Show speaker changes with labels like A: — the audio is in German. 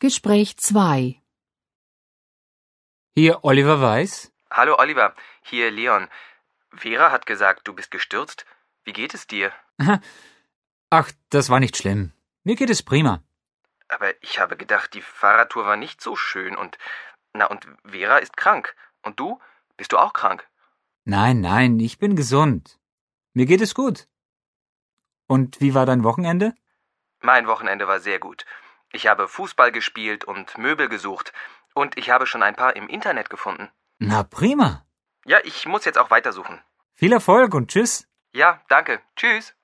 A: Gespräch 2.
B: Hier Oliver Weiß.
C: Hallo Oliver, hier Leon. Vera hat gesagt, du bist gestürzt. Wie geht es dir?
B: Ach, das war nicht schlimm. Mir geht es prima.
C: Aber ich habe gedacht, die Fahrradtour war nicht so schön und Vera ist krank. Und du? Bist du auch krank?
B: Nein, ich bin gesund. Mir geht es gut. Und wie war dein Wochenende?
C: Mein Wochenende war sehr gut. Ich habe Fußball gespielt und Möbel gesucht. Und ich habe schon ein paar im Internet gefunden.
B: Na prima.
C: Ja, ich muss jetzt auch weitersuchen.
B: Viel Erfolg und tschüss.
C: Ja, danke. Tschüss.